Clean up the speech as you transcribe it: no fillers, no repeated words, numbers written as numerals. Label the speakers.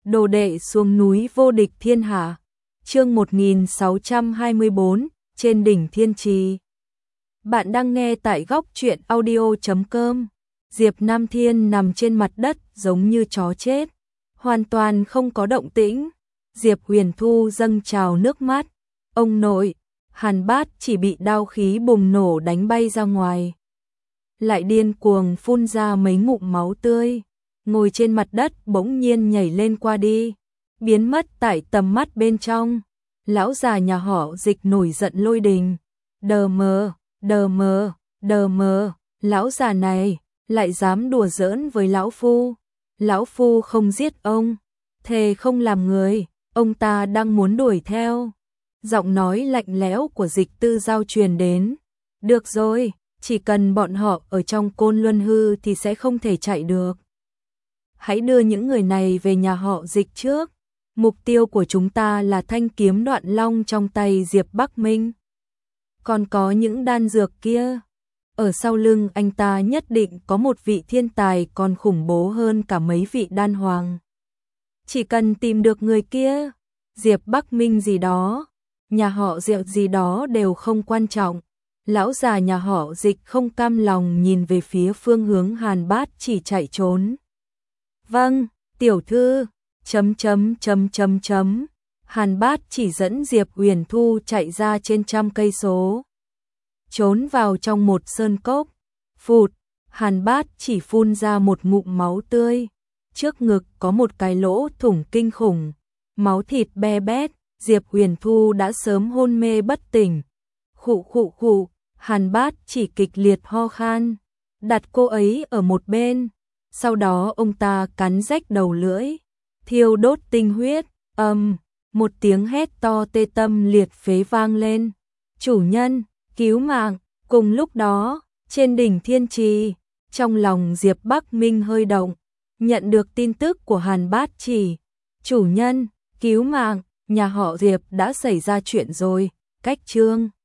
Speaker 1: Đồ đệ xuống núi vô địch thiên hạ. Chương 1624, trên đỉnh thiên trì. Bạn đang nghe tại góc truyện audio.com. Diệp Nam Thiên nằm trên mặt đất giống như chó chết, hoàn toàn không có động tĩnh. Diệp Huyền Thu dâng trào nước mắt. Ông nội, Hàn Bát chỉ bị đao khí bùng nổ đánh bay ra ngoài, lại điên cuồng phun ra mấy ngụm máu tươi, ngồi trên mặt đất bỗng nhiên nhảy lên qua đi, biến mất tại tầm mắt bên trong. Lão già nhà họ Dịch nổi giận lôi đình. Đờ mờ, lão già này lại dám đùa giỡn với lão phu. Lão phu không giết ông, thề không làm người, ông ta đang muốn đuổi theo. Giọng nói lạnh lẽo của Dịch Tư Giao truyền đến. Được rồi, chỉ cần bọn họ ở trong Côn Luân Hư thì sẽ không thể chạy được. Hãy đưa những người này về nhà họ Dịch trước. Mục tiêu của chúng ta là thanh kiếm Đoạn Long trong tay Diệp Bắc Minh. Còn có những đan dược kia, ở sau lưng anh ta nhất định có một vị thiên tài còn khủng bố hơn cả mấy vị đan hoàng. Chỉ cần tìm được người kia, Diệp Bắc Minh gì đó, nhà họ Diệu gì đó đều không quan trọng. Lão già nhà họ Dịch không cam lòng nhìn về phía phương hướng Hàn Bát chỉ chạy trốn. Vâng, tiểu thư, Hàn Bát chỉ dẫn Diệp Huyền Thu chạy ra trên trăm cây số, trốn vào trong một sơn cốc. Phụt, Hàn Bát chỉ phun ra một ngụm máu tươi, trước ngực có một cái lỗ thủng kinh khủng, máu thịt be bét. Diệp Huyền Thu đã sớm hôn mê bất tỉnh. Khụ, Hàn Bát chỉ kịch liệt ho khan, đặt cô ấy ở một bên, sau đó ông ta cắn rách đầu lưỡi, thiêu đốt tinh huyết. Một tiếng hét to tê tâm liệt phế vang lên. Chủ nhân, cứu mạng! Cùng lúc đó, trên đỉnh thiên trì, trong lòng Diệp Bắc Minh hơi động, nhận được tin tức của Hàn Bát chỉ. Chủ nhân, cứu mạng! Nhà họ Diệp đã xảy ra chuyện rồi. Cách chương